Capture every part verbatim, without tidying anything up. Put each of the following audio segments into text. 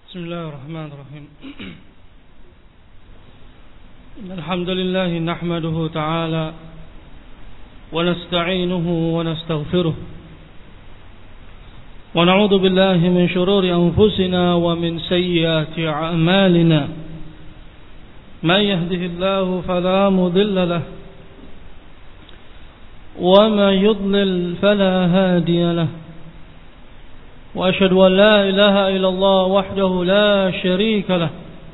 بسم الله الرحمن الرحيم الحمد لله نحمده تعالى ونستعينه ونستغفره ونعوذ بالله من شرور أنفسنا ومن سيئات أعمالنا من يهده الله فلا مضل له وما يضلل فلا هادي له وأشهد أن لا إله إلا الله وحده لا شريك له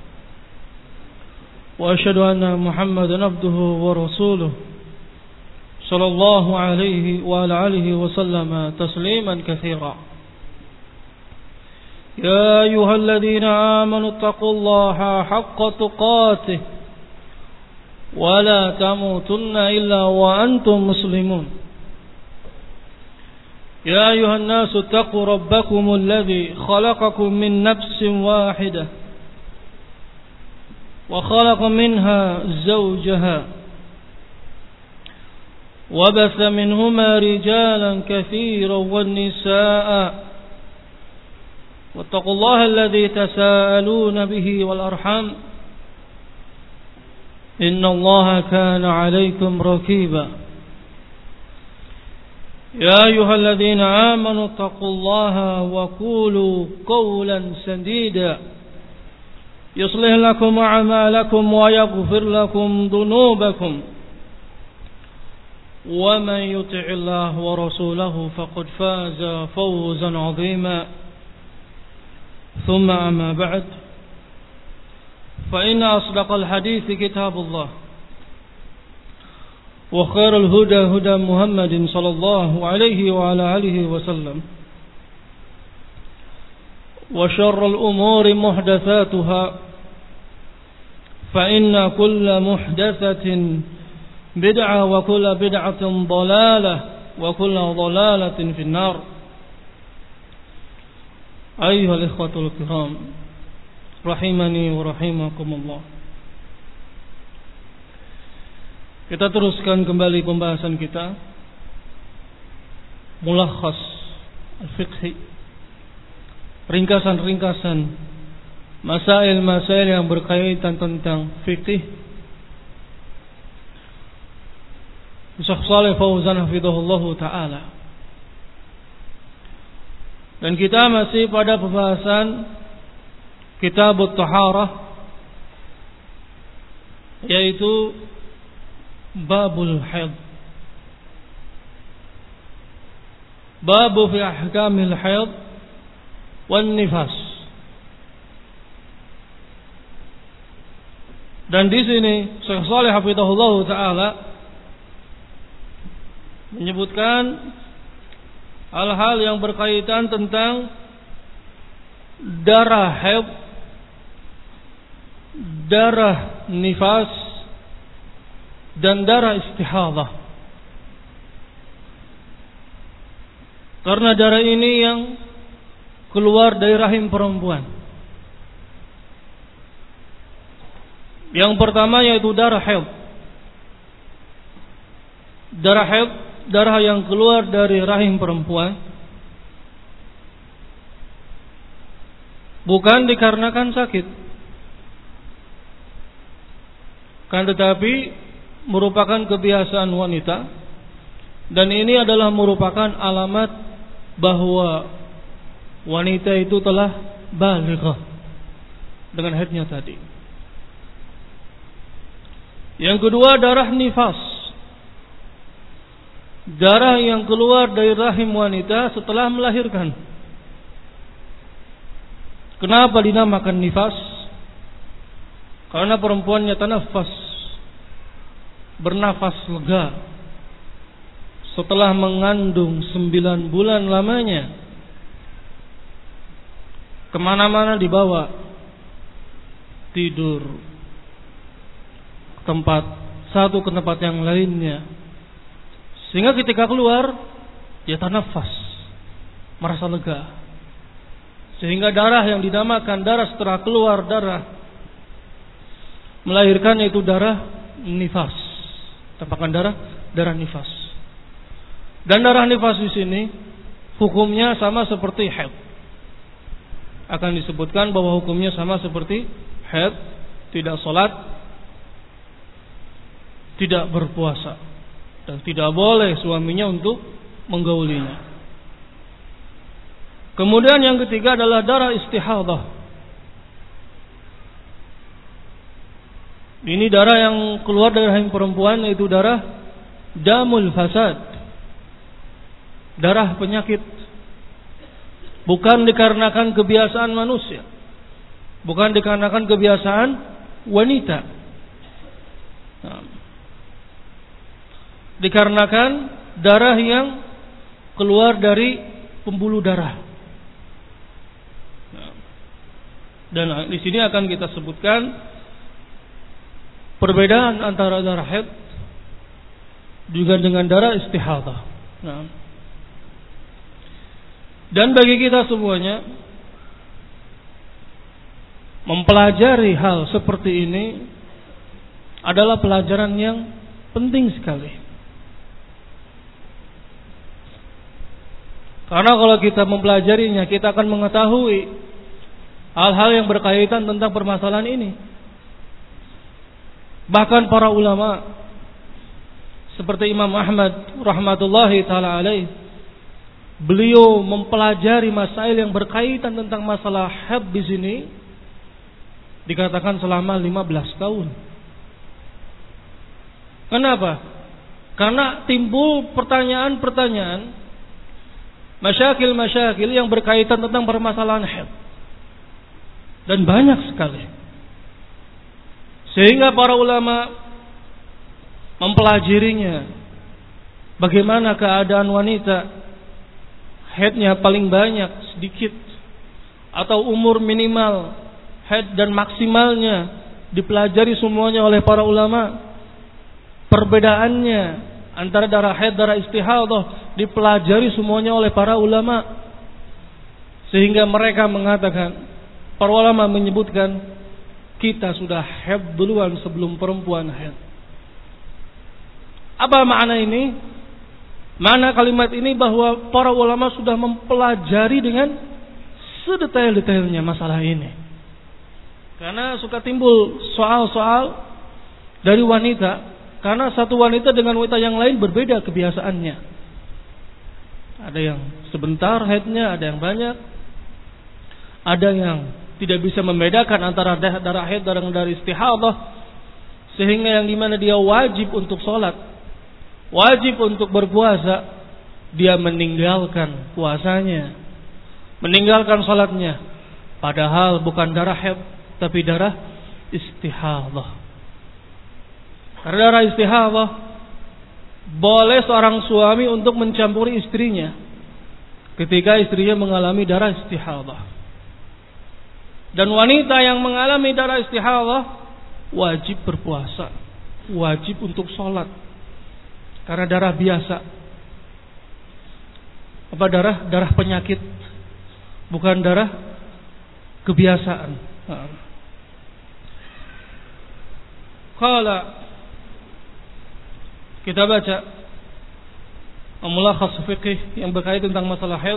وأشهد أن محمدا عبده ورسوله صلى الله عليه وعلى آله وسلم تسليما كثيرا يا أيها الذين آمنوا اتقوا الله حق تقاته ولا تموتن إلا وأنتم مسلمون يا أيها الناس اتقوا ربكم الذي خلقكم من نفس واحدة وخلق منها زوجها وبث منهما رجالا كثيرا والنساء واتقوا الله الذي تساءلون به والأرحام إن الله كان عليكم رقيبا يا أيها الذين آمنوا اتقوا الله وقولوا قولا سديدا يصلح لكم أعمالكم ويغفر لكم ذنوبكم ومن يطع الله ورسوله فقد فاز فوزا عظيما ثم أما بعد فإن أصدق الحديث كتاب الله وخير الهدى هدى محمد صلى الله عليه وعلى آله وسلم وشر الأمور محدثاتها فإن كل محدثة بدعة وكل بدعة ضلالة وكل ضلالة في النار. أيها الإخوة الكرام rahimani wa rahimakumullah. Kita teruskan kembali pembahasan kita Mulakhas al-fiqhi, ringkasan-ringkasan masail-masail yang berkaitan tentang fikih. Syekh Shalih Fauzan hafizahullahu ta'ala. Dan kita masih pada pembahasan Kitab At-Taharah, yaitu Babul Haid. Babu fi ahkamil haid wan nifas. Dan di sini Syekh Shalih hafizahullah taala menyebutkan hal-hal yang berkaitan tentang darah haid, darah nifas, dan darah istihadah. Karena darah ini yang keluar dari rahim perempuan. Yang pertama yaitu darah haid. Darah haid, darah yang keluar dari rahim perempuan, bukan dikarenakan sakit, kan tetapi merupakan kebiasaan wanita, dan ini adalah merupakan alamat bahwa wanita itu telah balighah dengan haidnya tadi. Yang kedua, darah nifas, darah yang keluar dari rahim wanita setelah melahirkan. Kenapa dinamakan nifas? Karena perempuannya tanafas, bernafas lega setelah mengandung sembilan bulan lamanya. Kemana-mana dibawa, tidur tempat satu ke tempat yang lainnya, sehingga ketika keluar dia tanafas, merasa lega, sehingga darah yang dinamakan darah setelah keluar darah melahirkan yaitu darah nifas. Tampakan darah, darah nifas. Dan darah nifas di sini hukumnya sama seperti haid. akan disebutkan bahwa hukumnya sama seperti haid, tidak sholat, tidak berpuasa, dan tidak boleh suaminya untuk menggaulinya. Kemudian yang ketiga adalah darah istihadah. Ini darah yang keluar dari rahim perempuan, yaitu darah damul fasad, darah penyakit. Bukan dikarenakan kebiasaan manusia, bukan dikarenakan kebiasaan wanita, nah, dikarenakan darah yang keluar dari pembuluh darah. Nah, dan di sini akan kita sebutkan perbedaan antara darah haid juga dengan darah istihadah. Nah, dan bagi kita semuanya mempelajari hal seperti ini adalah pelajaran yang penting sekali. Karena kalau kita mempelajarinya, kita akan mengetahui hal-hal yang berkaitan tentang permasalahan ini. Bahkan para ulama seperti Imam Ahmad rahmatullahi taala alaih, beliau mempelajari masail yang berkaitan tentang masalah haid di sini dikatakan selama lima belas tahun. Kenapa? Karena timbul pertanyaan-pertanyaan, masyakil-masyakil yang berkaitan tentang permasalahan haid. Dan banyak sekali. Sehingga para ulama mempelajarinya. Bagaimana keadaan wanita, haidnya paling banyak, sedikit, atau umur minimal haid dan maksimalnya, dipelajari semuanya oleh para ulama. Perbedaannya antara darah haid, darah istihadah, dipelajari semuanya oleh para ulama. Sehingga mereka mengatakan, para ulama menyebutkan, kita sudah haid duluan sebelum perempuan haid. Apa makna ini? Mana kalimat ini bahwa para ulama sudah mempelajari dengan sedetail-detailnya masalah ini. Karena suka timbul soal-soal dari wanita, karena satu wanita dengan wanita yang lain berbeda kebiasaannya. Ada yang sebentar haidnya, ada yang banyak. Ada yang tidak bisa membedakan antara darah haid dan darah istihadah, sehingga yang dimana dia wajib untuk sholat, wajib untuk berpuasa, dia meninggalkan puasanya, meninggalkan sholatnya, padahal bukan darah haid tapi darah istihadah. Karena darah istihadah boleh seorang suami untuk mencampuri istrinya ketika istrinya mengalami darah istihadah. Dan wanita yang mengalami darah istihadah wajib berpuasa, wajib untuk sholat. Karena darah biasa. Apa darah? Darah penyakit. Bukan darah kebiasaan. Qala, kita baca mulakhas fiqih yang berkaitan tentang masalah haid.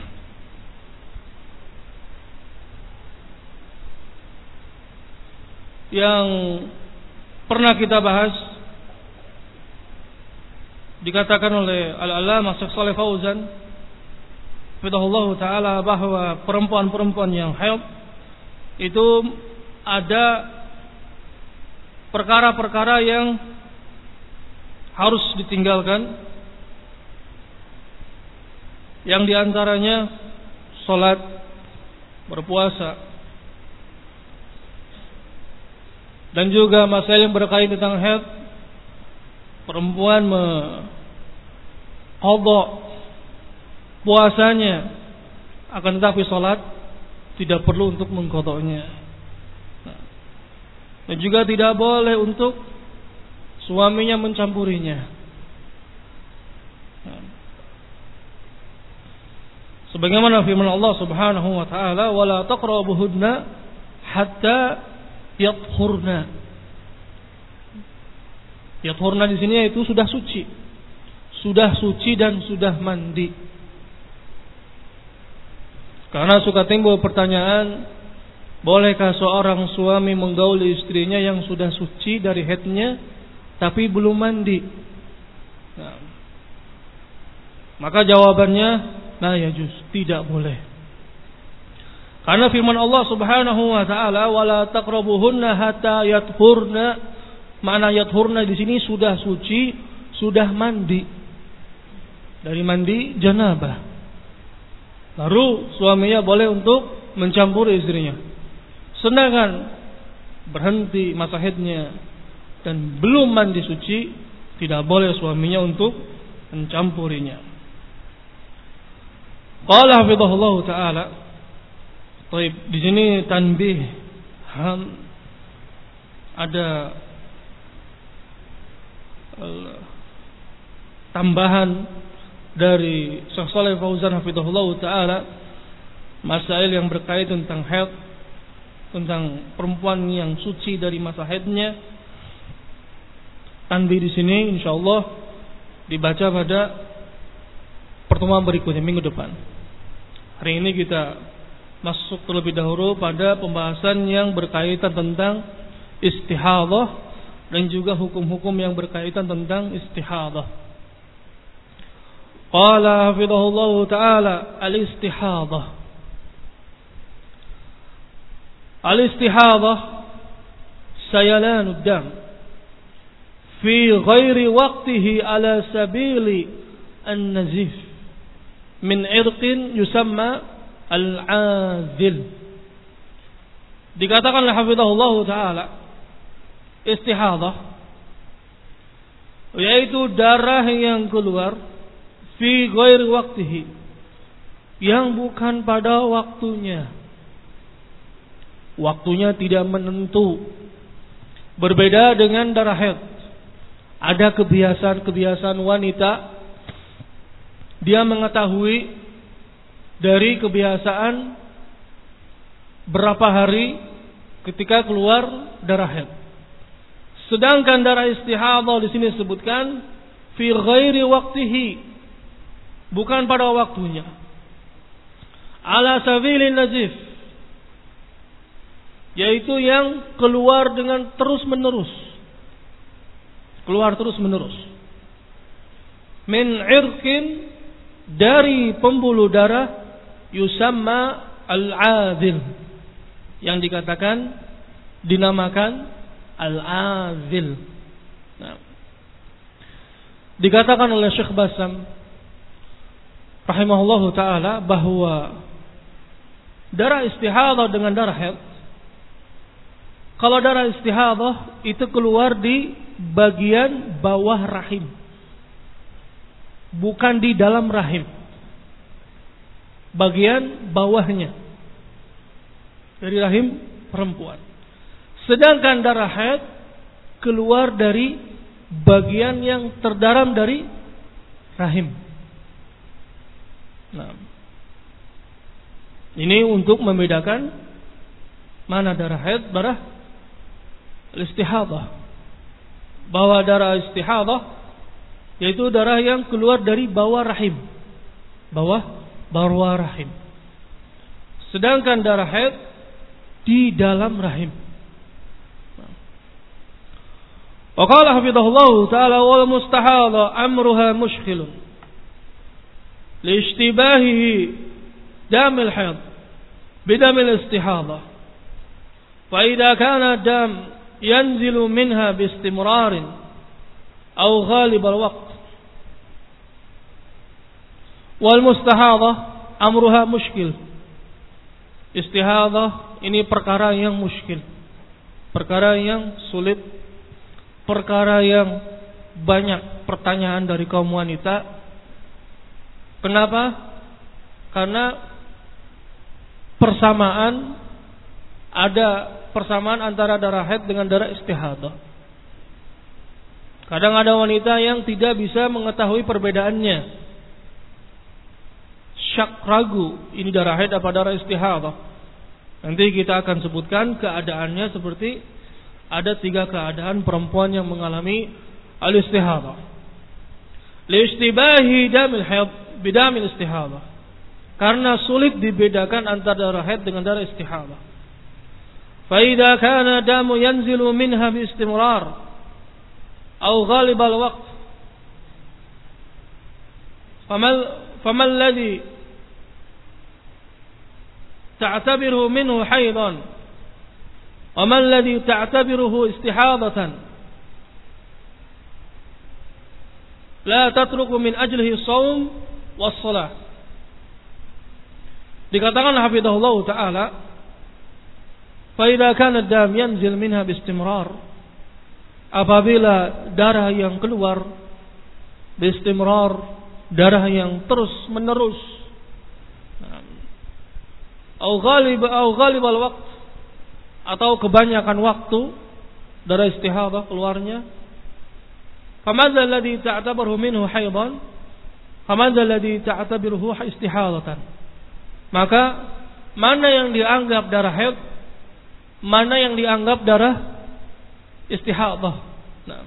Yang pernah kita bahas, dikatakan oleh Al-Allamah Syekh Shalih Fauzan hafizahullah taala bahwa perempuan-perempuan yang haid itu ada perkara-perkara yang harus ditinggalkan, yang diantaranya sholat, berpuasa, dan juga masalah yang berkaitan tentang haid. Perempuan mengqadha puasanya, akan tetapi sholat tidak perlu untuk mengqadhanya. Dan juga tidak boleh untuk suaminya mencampurinya. Sebagaimana firman Allah Subhanahu wa taala, "Wala taqrabuhunna hatta yathurna." Yathurna di sini itu sudah suci. Sudah suci dan sudah mandi. Karena suka timbul pertanyaan, bolehkah seorang suami menggauli istrinya yang sudah suci dari haidnya tapi belum mandi? Nah, maka jawabannya, la yajuz, tidak boleh. Karena firman Allah Subhanahu wa taala, wala taqrabuhunna hatta yathurna. Makna yathurna di sini sudah suci, sudah mandi. Dari mandi janabah. Lalu suaminya boleh untuk mencampuri istrinya. Sedangkan berhenti masa haidnya dan belum mandi suci, tidak boleh suaminya untuk mencampurinya. Qala hafizahullah taala. Baik, di sini tanbih ham ada uh, tambahan dari Syekh Shalih Fauzan hafizahullah taala, masail yang berkaitan tentang haid, tentang perempuan yang suci dari masa haidnya. Tanbih di sini insyaallah dibaca pada pertemuan berikutnya minggu depan. Hari ini kita masuk terlebih dahulu pada pembahasan yang berkaitan tentang istihadhah dan juga hukum-hukum yang berkaitan tentang istihadhah. Qala hafizahullah ta'ala al-istihadhah. Al-istihadhah sayalanud dam fi ghairi waqtihi ala sabili an-nazif min irqin yusamma al-azil. Dikatakan oleh hafizahullah ta'ala, istihadhah yaitu darah yang keluar fi ghairi waqtihi, yang bukan pada waktunya. Waktunya tidak menentu. Berbeda dengan darah haid. Ada kebiasaan-kebiasaan wanita, dia mengetahui dari kebiasaan berapa hari ketika keluar darah haid. Sedangkan darah istihadhah di sini disebutkan fi ghairi waqtihi, bukan pada waktunya. Ala sabilin nazif, yaitu yang keluar dengan terus menerus. Keluar terus menerus. Min irqin, dari pembuluh darah, yusamma al-azil, yang dikatakan, dinamakan al-azil. Nah, dikatakan oleh Syekh Basam rahimahullahu ta'ala bahwa darah istihadhah dengan darah haid, kalau darah istihadhah itu keluar di bagian bawah rahim, bukan di dalam rahim, bagian bawahnya dari rahim perempuan. Sedangkan darah haid keluar dari bagian yang terdalam dari rahim. Nah, ini untuk membedakan mana darah haid, darah istihadhah. Bahwa darah istihadhah yaitu darah yang keluar dari bawah rahim, bawah bawah rahim. Sedangkan darah haid di dalam rahim. Wa qala hafizahullah ta'ala wal mustahadha amruha mushkilun لاشتباهه دم الحيض بدم الاستحاضة فإذا كان الدم ينزل منها باستمرار أو غالب الوقت والمستحاضة أمرها مشكل. Istihadah ini perkara yang muskil, perkara yang sulit, perkara yang banyak pertanyaan dari kaum wanita. Kenapa? Karena persamaan, ada persamaan antara darah haid dengan darah istihadah. Kadang ada wanita yang tidak bisa mengetahui perbedaannya, syak, ragu, ini darah haid apa darah istihadah. Nanti kita akan sebutkan keadaannya seperti ada tiga keadaan perempuan yang mengalami al-istihadah. Li istibahi damil haid bidamil istihadah. karena sulit dibedakan antara darah haid dengan darah istihadah. Fa idza kana damu yanzilu minha bi istimrar aw ghalib al waqt famal famal ladhi ta'tabiruhu minhu haidan wa man ladhi ta'tabiruhu istihadatan la tatruku min ajlihi shaum was shalah. Dikatakan hafizahullah taala, fa idza kana dam yanzil minha bistimrar, apabila darah yang keluar bistimrar, darah yang terus menerus, au ghalib au ghalib al waqt, atau kebanyakan waktu darah istihadah keluarnya, famadza alladhi ta'tabiruhu minhu haidan famadza alladhi ta'tabiruhu istihadatan, maka mana yang dianggap darah haid, mana yang dianggap darah istihadah. Nah,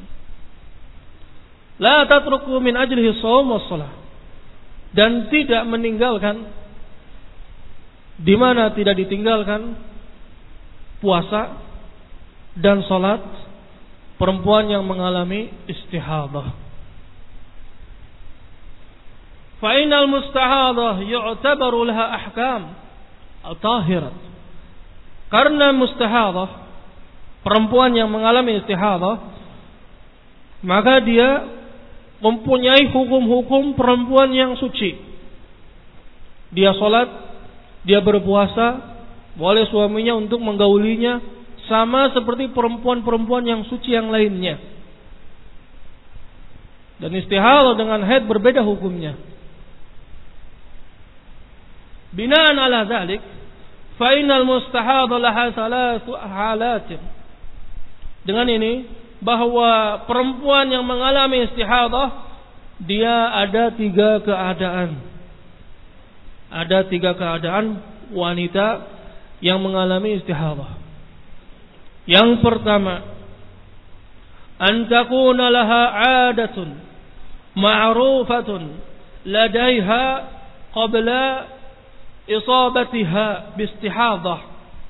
la tatruku min ajlihi shaum was shalah, dan tidak meninggalkan, di mana tidak ditinggalkan puasa dan salat perempuan yang mengalami istihadah. Fa innal mustahadah yu'tabaru laha ahkam al-tahirat. Karena mustahadah, perempuan yang mengalami istihadah, maka dia mempunyai hukum-hukum perempuan yang suci. Dia salat, dia berpuasa, boleh suaminya untuk menggaulinya, sama seperti perempuan-perempuan yang suci yang lainnya. Dan istihadah dengan haid berbeda hukumnya. Binaan ala dzalik, fa innal mustahadah laha salatu halatin. Dengan ini, bahwa perempuan yang mengalami istihadah, dia ada tiga keadaan. Ada tiga keadaan wanita yang mengalami istihadah. Yang pertama, an takuna laha 'adatun ma'rufatun ladaiha qabla isabatiha biistihadah,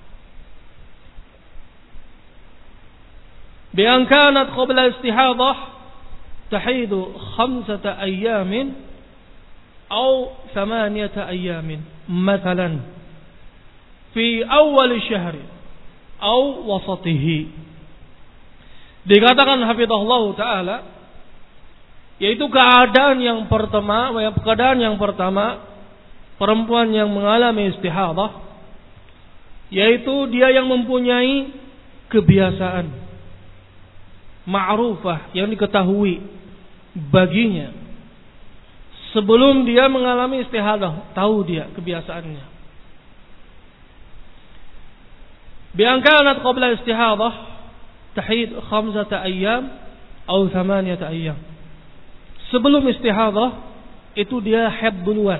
bi an kanat qabla istihadah tahidu khamsata ayyamin aw thamaniyata ayyamin, mathalan fi awal syahri aw wasatihi. Dikatakan hafizahullah taala, yaitu keadaan yang pertama, keadaan yang pertama perempuan yang mengalami istihadah, yaitu dia yang mempunyai kebiasaan ma'rufah yang diketahui baginya sebelum dia mengalami istihadah, tahu dia kebiasaannya. Bi an kanat qabla istihadah tahid khamsata ayyam atau thamaniyata ayyam. Sebelum istihadah itu dia haid duluan,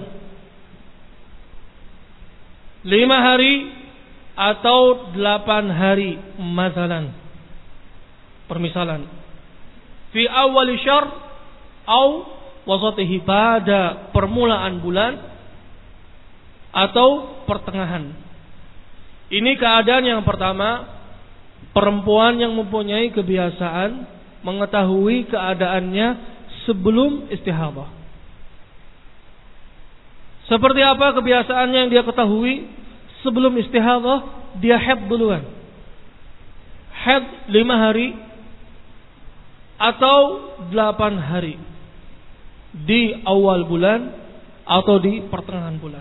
lima hari atau delapan hari, masalan, permisalan, fi awal syahr atau wasatihi, pada permulaan bulan atau pertengahan. Ini keadaan yang pertama, perempuan yang mempunyai kebiasaan mengetahui keadaannya sebelum istihadah. Seperti apa kebiasaannya yang dia ketahui sebelum istihadah? Dia haid duluan, haid lima hari atau delapan hari di awal bulan atau di pertengahan bulan.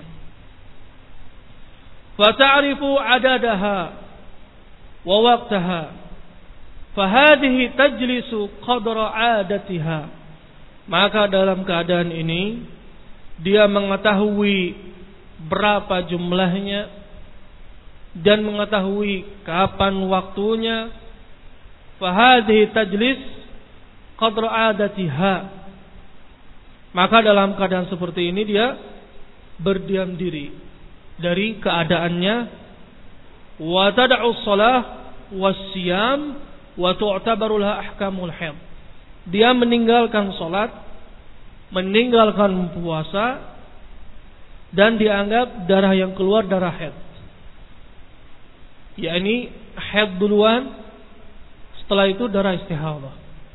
Fata'rifu adadaha wa waqtaha, fahadhihi tajlisu qadra adatiha. Maka dalam keadaan ini dia mengetahui berapa jumlahnya dan mengetahui kapan waktunya. Fahadhihi tajlis qadra adatiha. Maka dalam keadaan seperti ini dia berdiam diri dari keadaannya, wa tad'u shalah was-siyam wa tu'tabaru laha ahkamul haid. Dia meninggalkan salat, meninggalkan puasa, dan dianggap darah yang keluar darah haid. Yakni haid duluan, setelah itu darah istihadah.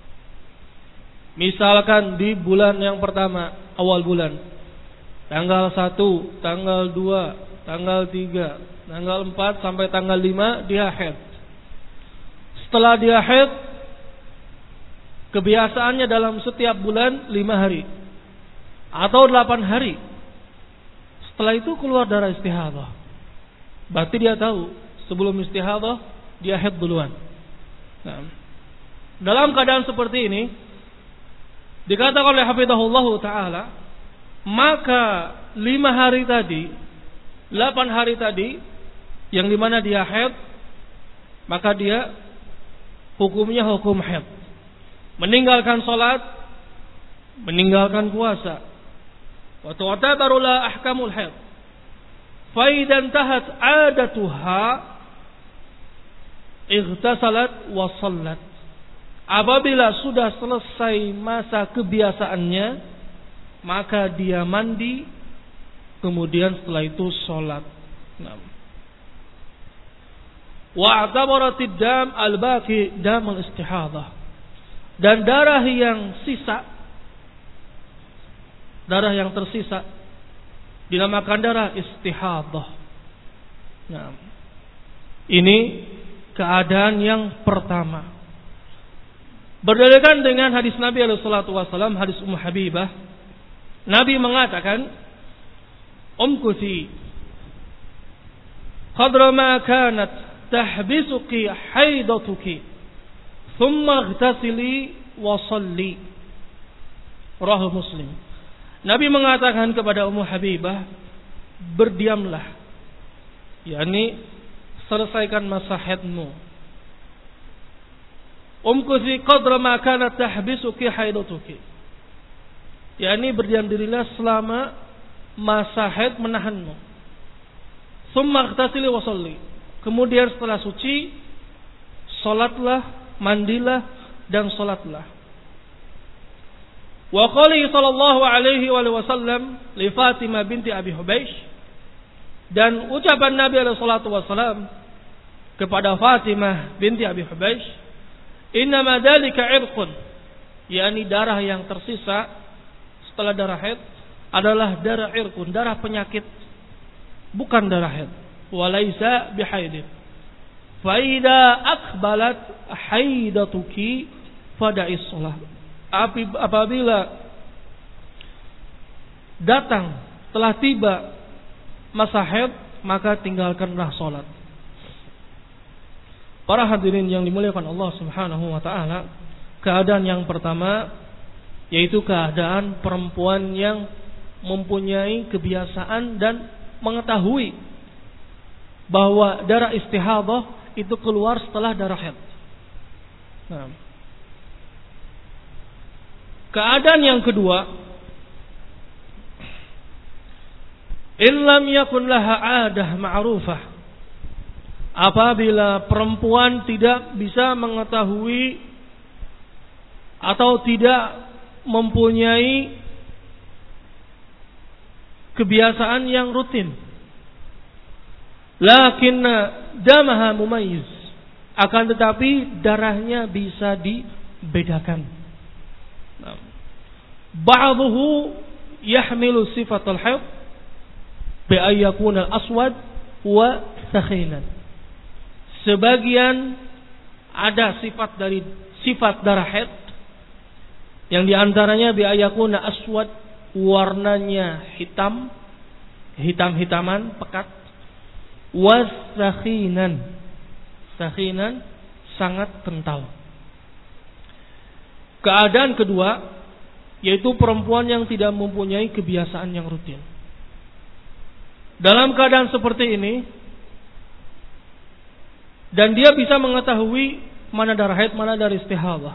Misalkan di bulan yang pertama, awal bulan, tanggal satu, tanggal dua, tanggal tiga, tanggal empat sampai tanggal lima dia haid. Setelah dia haid, kebiasaannya dalam setiap bulan lima hari atau delapan hari. Setelah itu keluar darah istihadah. Berarti dia tahu sebelum istihadah dia haid duluan. Nah, dalam keadaan seperti ini dikatakan oleh hafizahullah taala, maka lima hari tadi, delapan hari tadi yang dimana dia haid, maka dia hukumnya hukum haid. Meninggalkan salat, meninggalkan puasa. Wa tu'tabaru la ahkamul haid. Fa idan tahat 'adatuha ightasalat wa shallat. Apabila sudah selesai masa kebiasaannya, maka dia mandi, kemudian setelah itu salat. Wa atabaratid dam al-baqi dam al-istihadah. Dan darah yang sisa, darah yang tersisa dinamakan darah istihadah. Nah, ini keadaan yang pertama. Berdasarkan dengan hadis Nabi alaihi salatu wasallam, hadis Ummu Habibah, Nabi mengatakan, "Umkuthi qadra ma kanat tahbisuki haidatuki, thumma ightasili wa shalli." Rawahu Muslim. Nabi mengatakan kepada Ummu Habibah, berdiamlah, yakni selesaikan masa haidmu. Umkuthi qadra ma kanat tahbisuki haidatuki, yakni berdiam dirilah selama masa haid menahanmu. Tsumma ightasili wa shalli, kemudian setelah suci salatlah, mandilah dan salatlah. Wa qali sallallahu alaihi wasallam li Fatimah binti Abi Hubaysh, dan ucapan Nabi alaihi salatu wasallam kepada Fatimah binti Abi Hubaysh, innama dzalika irqun, yakni darah yang tersisa setelah darah haid adalah darah irqun, darah penyakit, bukan darah haid. Walaisa bihaidin. Fa idza aqbalat haidatuki fada'is shalah. Apabila datang, telah tiba masa haid, maka tinggalkanlah salat. Para hadirin yang dimuliakan Allah Subhanahu wa taala, keadaan yang pertama yaitu keadaan perempuan yang mempunyai kebiasaan dan mengetahui bahwa darah istihadah itu keluar setelah darah haid. Nah, keadaan yang kedua, illam yakun laha 'adah ma'rufah, apabila perempuan tidak bisa mengetahui atau tidak mempunyai kebiasaan yang rutin, lakinna damaha mumayyiz, akan tetapi darahnya bisa dibedakan. Ba'dhuhu yahmilu sifatul haid bi ayyakuna al-aswad wa sakhinan. Sebagian ada sifat dari sifat darah haid yang diantaranya bi ayyakuna aswad, warnanya hitam, hitam-hitaman, pekat, wasakhinan, sakhinan sangat kental. Keadaan kedua yaitu perempuan yang tidak mempunyai kebiasaan yang rutin. Dalam keadaan seperti ini, dan dia bisa mengetahui mana darah haid, mana darah istihadah.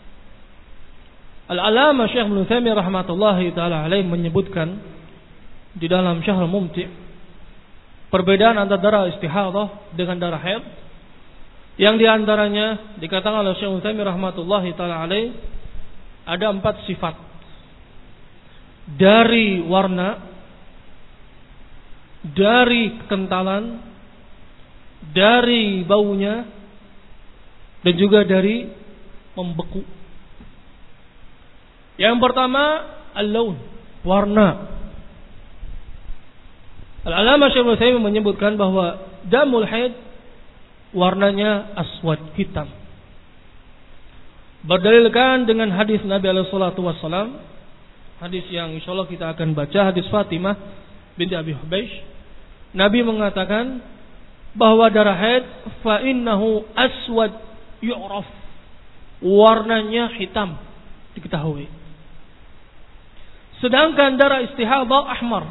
Al-Alama Syekh Ibnu Utsaimin rahmatullahi taala alaih menyebutkan di dalam Syahrul Mumti' perbedaan antara darah istihadah dengan darah haid, yang diantaranya dikatakan oleh Syekh Utsaimin rahmatullahi taala alaih ada empat sifat. Dari warna, dari kekentalan, dari baunya, dan juga dari membeku. Yang pertama, al-laun, warna. Al-Allamah Syaikh Utsaimin menyebutkan bahwa damul haid warnanya aswad, hitam. Berdalilkan dengan hadis Nabi alaihi salatu wassalam, hadis yang insyaallah kita akan baca, hadis Fatimah binti Abi Hubaysh. Nabi mengatakan bahwa darah haid fa innahu aswad yu'raf, warnanya hitam diketahui. Sedangkan darah istihadah ahmar,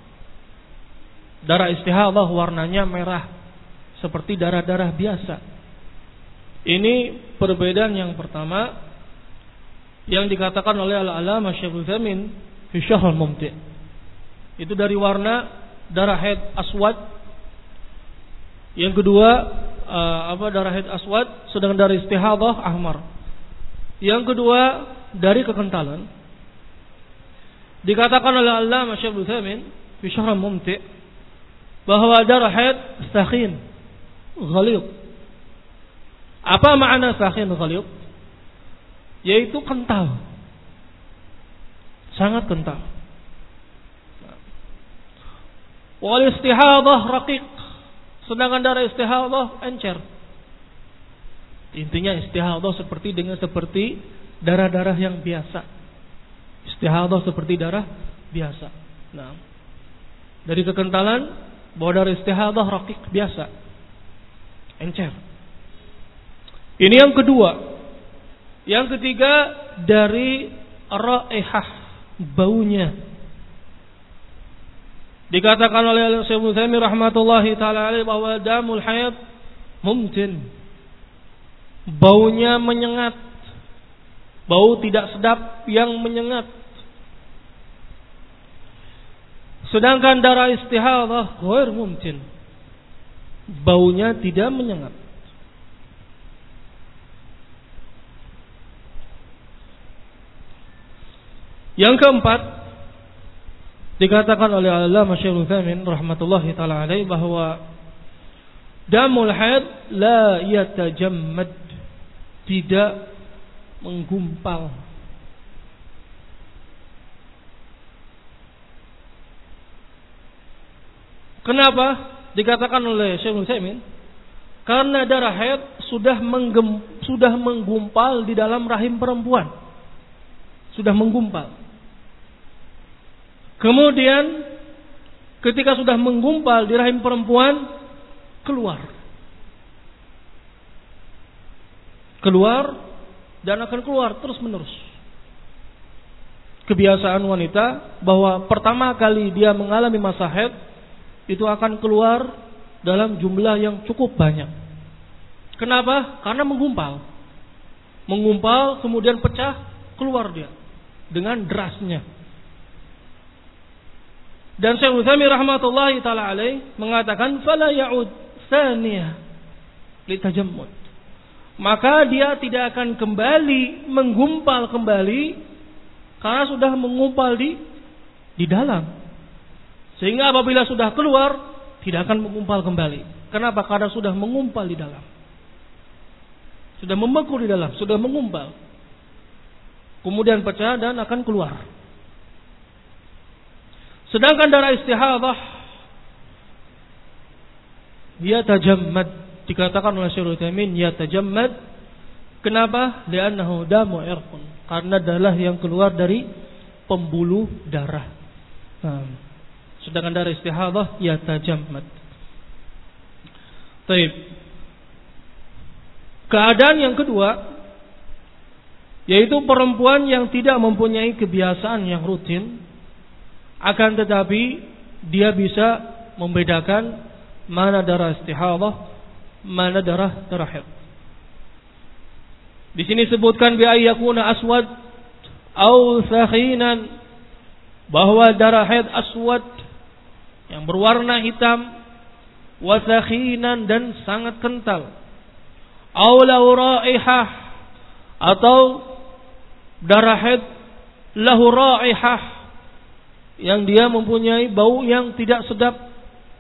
darah istihadah warnanya merah seperti darah-darah biasa. Ini perbedaan yang pertama yang dikatakan oleh Al-Allamah Syaikh Utsaimin fi Syarh Al-Mumti'. Itu dari warna darah haid aswad. Yang kedua uh, apa darah haid aswad, sedangkan darah istihadah ahmar. Yang kedua dari kekentalan. Dikatakan oleh Al-Allamah Syaikh Utsaimin fi Syarh Al-Mumti' bahwa darah haid sakhin, ghalidh. Apa makna sakhin ghalidh? Yaitu kental, sangat kental. Wal istihadah raqiq, sedangkan darah istihadah encer. Intinya istihadah seperti dengan seperti darah-darah yang biasa. Istihadah seperti darah biasa. Nah, dari kekentalan, bahwa darah istihadah raqiq biasa, encer. Ini yang kedua. Yang ketiga dari raihah, baunya. Dikatakan oleh Syekh Utsaimin rahmatullahi taala alaihi bahwa damul haid mumtin, baunya menyengat, bau tidak sedap yang menyengat. Sedangkan darah istihadah ghair mumtin, baunya tidak menyengat. Yang keempat, dikatakan oleh Al-Allamah Syaikh Utsaimin rahmatullahi taala alaihi bahwa damul haid la yatajammad, tidak menggumpal. Kenapa dikatakan oleh Syaikh Utsaimin? Karena darah haid sudah menggem, sudah menggumpal di dalam rahim perempuan. Sudah menggumpal. Kemudian ketika sudah menggumpal di rahim perempuan, keluar. Keluar dan akan keluar terus menerus. Kebiasaan wanita bahwa pertama kali dia mengalami masa haid itu akan keluar dalam jumlah yang cukup banyak. Kenapa? Karena menggumpal. Menggumpal kemudian pecah, keluar dia dengan derasnya. Dan Syekh Utsaimin rahmatullahi taala alaih mengatakan fala ya'ud tsaniyah litajammud. Maka dia tidak akan kembali menggumpal kembali karena sudah mengumpal di di dalam. Sehingga apabila sudah keluar tidak akan mengumpal kembali. Kenapa? Karena sudah mengumpal di dalam. Sudah membeku di dalam, sudah mengumpal. Kemudian pecah dan akan keluar. Sedangkan darah istihadah yatajammad, dikatakan oleh Syekh Utsaimin yatajammad. Kenapa? Li'annahu damu irqun, karena darah yang keluar dari pembuluh darah. Nah, sedangkan darah istihadah yatajammad. Baik. Keadaan yang kedua yaitu perempuan yang tidak mempunyai kebiasaan yang rutin, akan tetapi dia bisa membedakan mana darah istihadah, mana darah darah haid. Di sini sebutkan bi ayyakuna aswad au sakhinan, bahwa darah haid aswad yang berwarna hitam, wa sakhinan dan sangat kental, au lahu raihah, atau darah haid lahu raihah, yang dia mempunyai bau yang tidak sedap,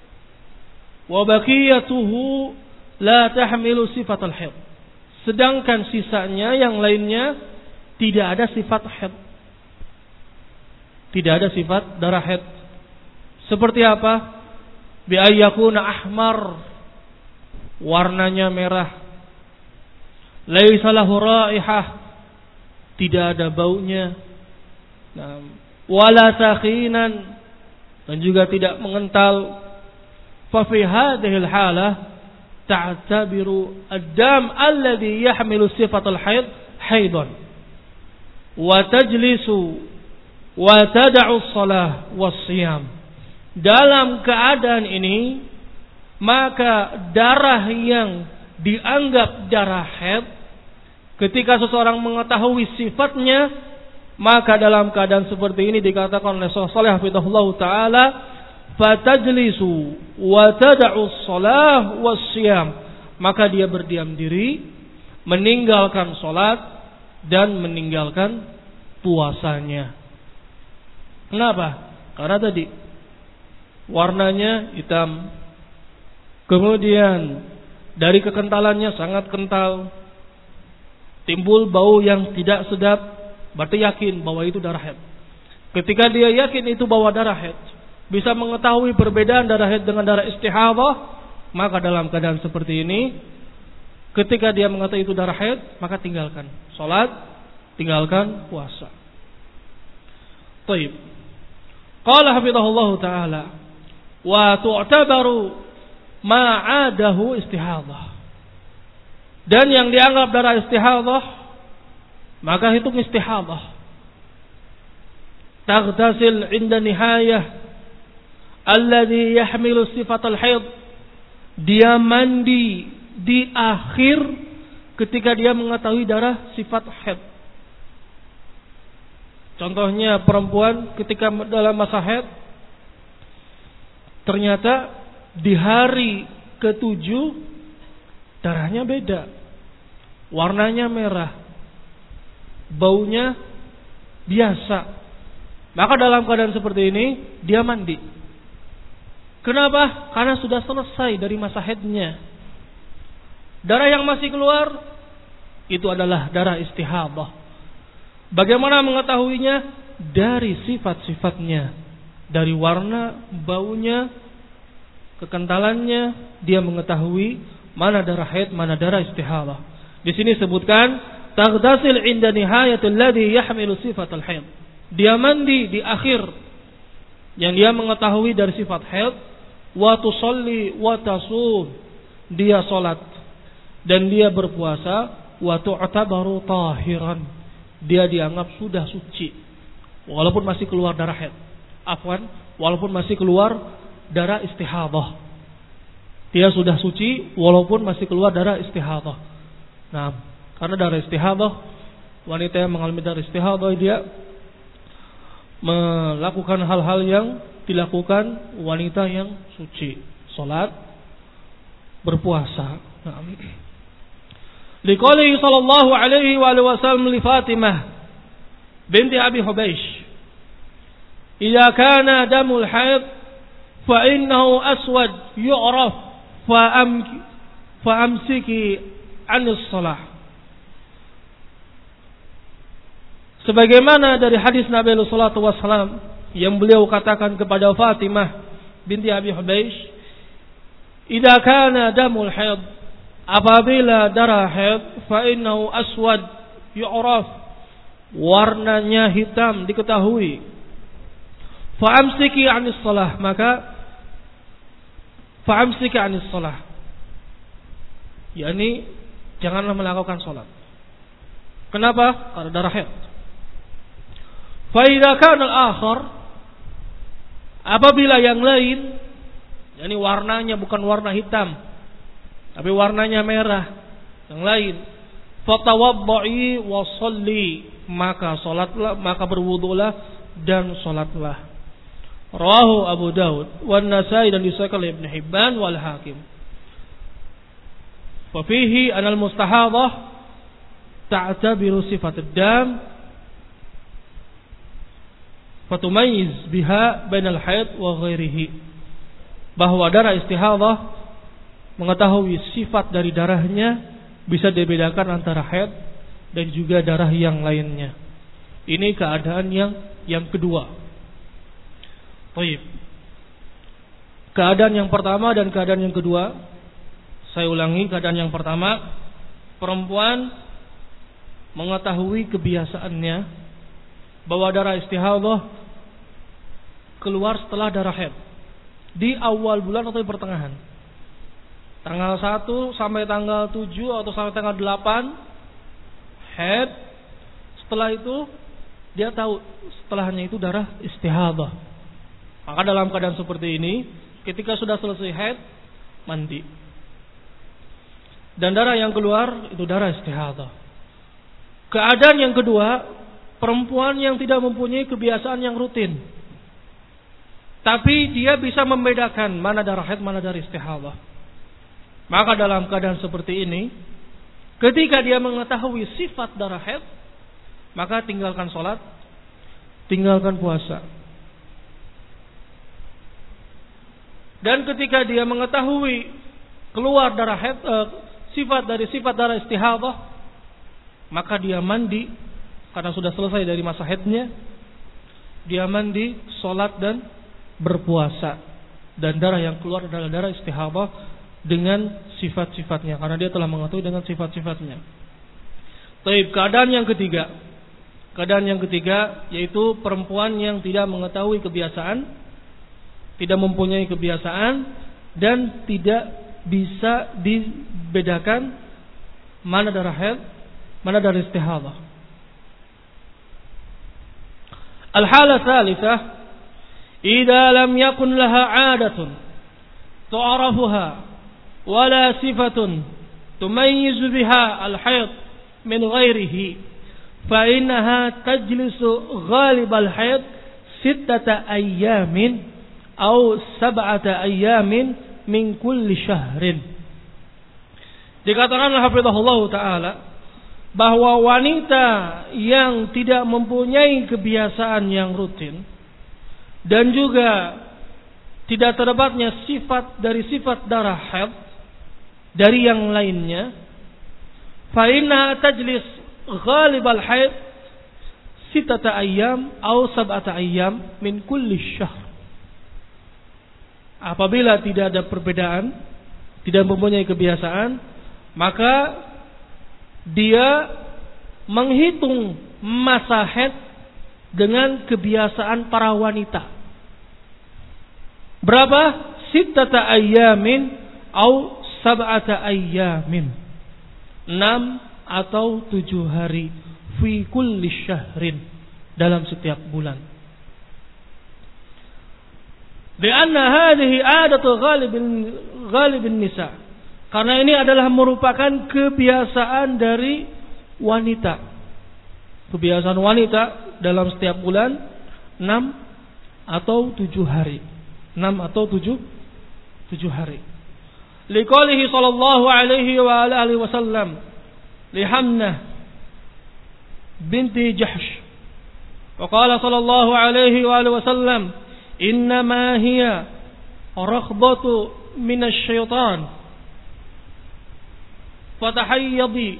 wa baqiyatuhu la tahmilu sifatal haid. Sedangkan sisanya yang lainnya tidak ada sifat haid. Tidak ada sifat darah haid. Seperti apa? Bi ayyakuna ahmar, warnanya merah. Laisa lahu raihah, tidak ada baunya. Nah, wala sakhinan, dan juga tidak mengental. Fa fi hadhihi al-halah ta'tabiru ad-dam alladhi yahmilu sifatal haid haidan wa tajlisu wa tad'u as-salah was-siyam. Dalam keadaan ini, maka darah yang dianggap darah haid, ketika seseorang mengetahui sifatnya, maka dalam keadaan seperti ini dikatakan oleh Shalih hafizahullah taala, fatajlisu wa tad'u as-salah was-siyam, maka dia berdiam diri, meninggalkan salat dan meninggalkan puasanya. Kenapa? Karena tadi warnanya hitam, kemudian dari kekentalannya sangat kental, timbul bau yang tidak sedap, berarti yakin bahwa itu darah haid. Ketika dia yakin itu bahwa darah haid, bisa mengetahui perbedaan darah haid dengan darah istihadhah, maka dalam keadaan seperti ini, ketika dia mengetahui itu darah haid, maka tinggalkan salat, tinggalkan puasa. Baik. Qala hafizahullah taala, wa tu'tabaru ma'adahu istihadhah. Dan yang dianggap darah istihadhah, maka hitung istihadhah. Taghtasil 'inda nihayah alladhi yahmilu sifatal haid. Dia mandi di akhir ketika dia mengetahui darah sifat haid. Contohnya perempuan ketika dalam masa haid, ternyata di hari ketujuh darahnya beda, warnanya merah, baunya biasa. Maka dalam keadaan seperti ini dia mandi. Kenapa? Karena sudah selesai dari masa haidnya. Darah yang masih keluar itu adalah darah istihadhah. Bagaimana mengetahuinya? Dari sifat-sifatnya, dari warna, baunya, kekentalannya, dia mengetahui mana darah haid, mana darah istihadhah. Di sini sebutkan taghtasil 'inda nihayatil ladzi yahmilu sifatal haid. Dia mandi di akhir yang dia mengetahui dari sifat haid, wa tusalli wa tasum, dia salat dan dia berpuasa, wa tu'tabaru tahiran, dia dianggap sudah suci walaupun masih keluar darah haid. Afwan, walaupun masih keluar darah istihadhah. Dia sudah suci walaupun masih keluar darah istihadhah. Nah, karena darah istihadhah, wanita yang mengalami darah istihadhah dia melakukan hal-hal yang dilakukan wanita yang suci, salat, berpuasa. Nah, liqaulihi sallallahu alaihi wa alihi wasallam li Fatimah binti Abi Hubaysh, "Idza kana damul haid fa innahu aswad yu'raf fa am fa amsiki 'anis shalah." Sebagaimana dari hadis Nabi sallallahu alaihi wasallam yang beliau katakan kepada Fatimah binti Abi Hubaysh, "Idza kana damul haid," apabila darah haid, fa innahu aswad yu'raf, warnanya hitam diketahui, fa amsiki 'anis shalah, maka fa amsiki 'anis shalah, yakni janganlah melakukan salat. Kenapa? Karena darah haid. Fa idza kana al-akhar, apabila yang lain, yakni warnanya bukan warna hitam tapi warnanya merah, yang lain, fatawaddi wa sholli, maka salatlah, maka berwudulah dan salatlah. Rawahu Abu Daud wan Nasa'i, dan disahihkan oleh Ibnu Hibban wal Hakim. Fa fihi anal mustahadhah ta'tabiru sifat ad-dam fatumayyiz biha bainal haid wa ghairihi, bahwa darah istihadhah mengetahui sifat dari darahnya, bisa dibedakan antara haid dan juga darah yang lainnya. Ini keadaan yang yang kedua. Baik. Keadaan yang pertama dan keadaan yang kedua, saya ulangi, keadaan yang pertama, perempuan mengetahui kebiasaannya bahwa darah istihadah keluar setelah darah haid di awal bulan atau di pertengahan. Tanggal satu sampai tanggal tujuh atau sampai tanggal delapan haid. Setelah itu dia tahu setelahnya itu darah istihadah. Maka dalam keadaan seperti ini, ketika sudah selesai haid, mandi. Dan darah yang keluar itu darah istihadah. Keadaan yang kedua, perempuan yang tidak mempunyai kebiasaan yang rutin, tapi dia bisa membedakan mana darah haid, mana darah istihadah. Maka dalam keadaan seperti ini, ketika dia mengetahui sifat darah haid, maka tinggalkan sholat, tinggalkan puasa. Dan ketika dia mengetahui keluar darah haid, eh, sifat dari sifat darah istihadah, maka dia mandi karena sudah selesai dari masa haidnya. Dia mandi, sholat dan berpuasa. Dan darah yang keluar adalah darah istihadah dengan sifat-sifatnya, karena dia telah mengetahui dengan sifat-sifatnya. Taib, keadaan yang ketiga. Keadaan yang ketiga yaitu perempuan yang tidak mengetahui kebiasaan, tidak mempunyai kebiasaan dan tidak bisa dibedakan mana darah haid, mana darah istihadah. Al-halah tsalitsah, idza lam yakun laha 'adatun tu'rafuha wala sifatun tumayyizu biha al-haid min ghairihi fa innaha tajlisu ghalib al-haid sittata ayyamin aw sab'ata ayyamin min kulli syahrin. Dikatakan hafizahullah taala bahwa wanita yang tidak mempunyai kebiasaan yang rutin dan juga tidak terdapatnya sifat dari sifat darah haid dari yang lainnya, fa inna tajlis ghalib al-haid sittata ayyam aw sab'ata ayyam min kulli syahr. Apabila tidak ada perbedaan, tidak mempunyai kebiasaan, maka dia menghitung masa haid dengan kebiasaan para wanita. Berapa? Sittata ayyamin au sab'ata ayyamin. Enam atau tujuh hari. Fi kulli syahrin. Dalam setiap bulan. Lianna hadhihi adatu ghalibin ghalibin nisa. Karena ini adalah merupakan kebiasaan dari wanita. Kebiasaan wanita dalam setiap bulan enam atau tujuh hari. Enam atau tujuh tujuh hari. Liqaulihi sallallahu alaihi wa alihi wasallam li Hamnah binti Jahsh. Wa qala sallallahu alaihi wa alihi wasallam innama hiya rakhbatu minasy syaitan fatahayyadi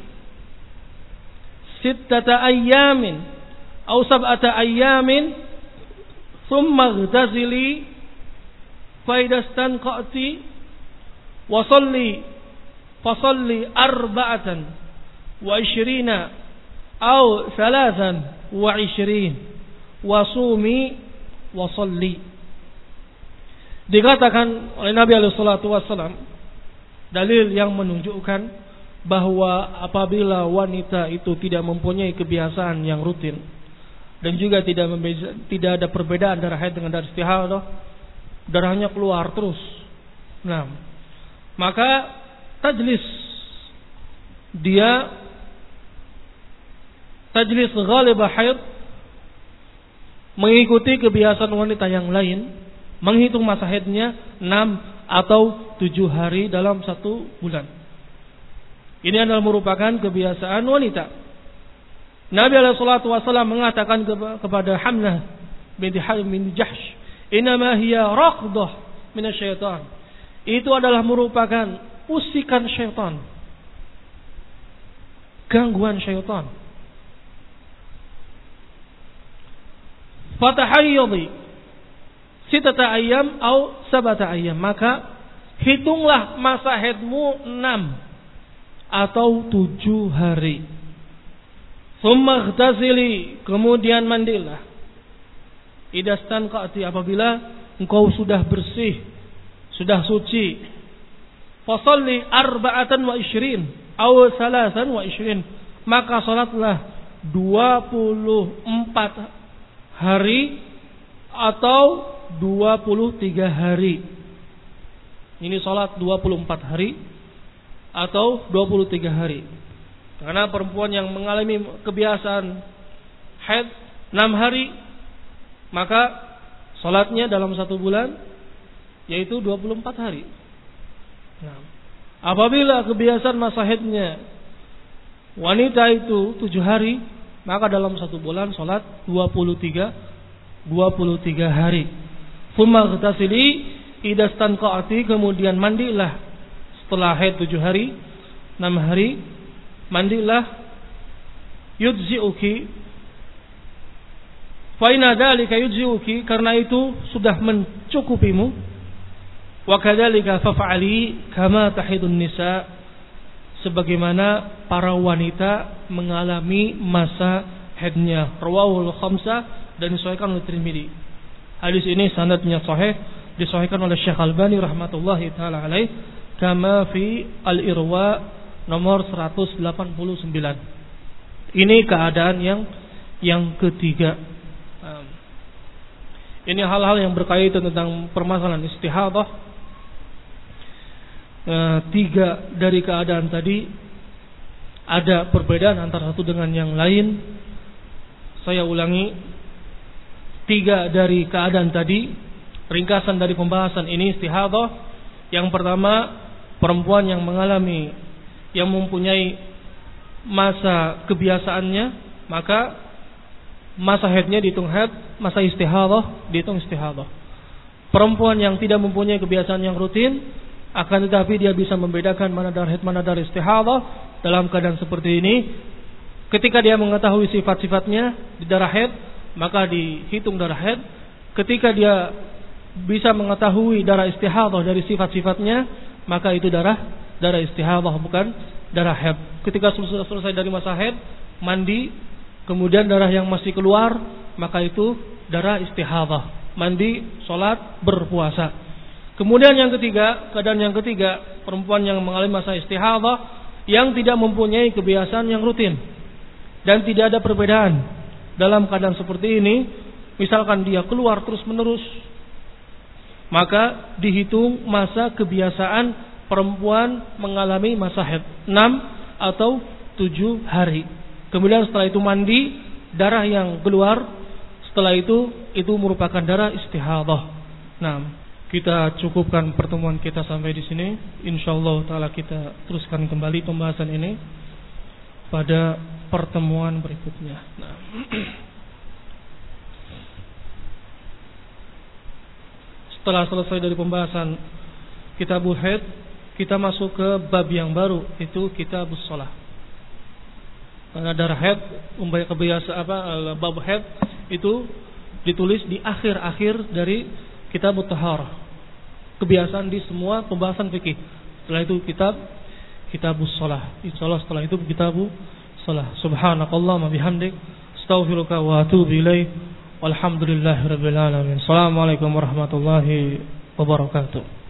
sittata ayyamin aw sab'ata ayyamin thumma ightazili fa idastanqati wa salli fa salli arba'atan wa ishrina aw thalathan wa ishrin wa sumi wa salli. Dikatakan oleh Nabi alaihi salatu wasallam, dalil yang menunjukkan bahwa apabila wanita itu tidak mempunyai kebiasaan yang rutin dan juga tidak membeza, tidak ada perbedaan darah haid dengan darah istihadah, darahnya keluar terus. Nah, maka tajlis dia tajlis ghalib haid, mengikuti kebiasaan wanita yang lain, menghitung masa haidnya enam atau tujuh hari dalam satu bulan. Ini adalah merupakan kebiasaan wanita. Nabi alaihi salatu wasallam mengatakan kepada Hamnah binti Harim bin Jahsh, "Innama hiya raqdah minasyaitan." Itu adalah merupakan usikan syaitan, gangguan syaitan. Fatahayyadi sitata ayyam atau sabata ayyam, maka hitunglah masa haidmu enam atau tujuh hari. Tsumma ightasili, kemudian mandilah. Idastan qati, apabila engkau sudah bersih, sudah suci. Fasalli arba'atan wa ishrin aw salasan wa ishrin, maka salatlah dua puluh empat hari atau dua puluh tiga hari. Ini salat dua puluh empat hari atau dua puluh tiga hari. Karena perempuan yang mengalami kebiasaan haid enam hari, maka salatnya dalam satu bulan yaitu dua puluh empat hari. Nah, apabila kebiasaan masa haidnya wanita itu tujuh hari, maka dalam satu bulan salat dua puluh tiga hari. Tsumma ightasili idastanqa'ati, kemudian mandilah setelah haid tujuh hari, enam hari, mandilah. Yujzi'uki, fa inna dzalika yujzi'uki, karena itu sudah mencukupimu. Wa kadzalika faf'ali kama tahidun nisa, sebagaimana para wanita mengalami masa haidnya. Rawahul khamsah, dan disahihkan oleh Tirmidzi. Hadis ini sanadnya sahih, disahihkan oleh Syekh Albani rahmatullahi taala alaih, kama fi Al-Irwa nomor seratus delapan puluh sembilan. Ini keadaan yang yang ketiga. Ini hal-hal yang berkaitan tentang permasalahan istihadah. E, tiga dari keadaan tadi ada perbedaan antara satu dengan yang lain. Saya ulangi, tiga dari keadaan tadi, ringkasan dari pembahasan ini istihadah. Yang pertama, perempuan yang mengalami, yang mempunyai masa kebiasaannya, maka masa haidnya dihitung haid, masa istihadah dihitung istihadah. Perempuan yang tidak mempunyai kebiasaan yang rutin, akan tetapi dia bisa membedakan mana darah haid, mana darah istihadah. Dalam keadaan seperti ini, ketika dia mengetahui sifat-sifatnya di darah haid, maka dihitung darah haid. Ketika dia bisa mengetahui darah istihadah dari sifat-sifatnya, maka itu darah darah istihadah, bukan darah haid. Ketika sudah selesai dari masa haid, mandi, kemudian darah yang masih keluar, maka itu darah istihadah. Mandi, sholat, berpuasa. Kemudian yang ketiga, keadaan yang ketiga, perempuan yang mengalami masa istihadah yang tidak mempunyai kebiasaan yang rutin dan tidak ada perbedaan. Dalam keadaan seperti ini, misalkan dia keluar terus-menerus, maka dihitung masa kebiasaan perempuan mengalami masa haid enam atau tujuh hari. Kemudian setelah itu mandi, darah yang keluar setelah itu itu merupakan darah istihadah. Nah, kita cukupkan pertemuan kita sampai di sini. Insyaallah taala kita teruskan kembali pembahasan ini pada pertemuan berikutnya. Nah, setelah selesai dari pembahasan kitabul haid, kita masuk ke bab yang baru, itu kitabus shalah. Karena darah haid, umpamanya kebiasaan apa, bab haid itu ditulis di akhir-akhir dari kitabut taharah. Kebiasaan di semua pembahasan fikih. Setelah itu kitab kitabus shalah. Insyaallah setelah itu kitabus shalah. Subhanakallahumma bihamdik, astaghfiruka wa atubu ilaik. Walhamdulillahirabbil alamin. Assalamualaikum warahmatullahi wabarakatuh.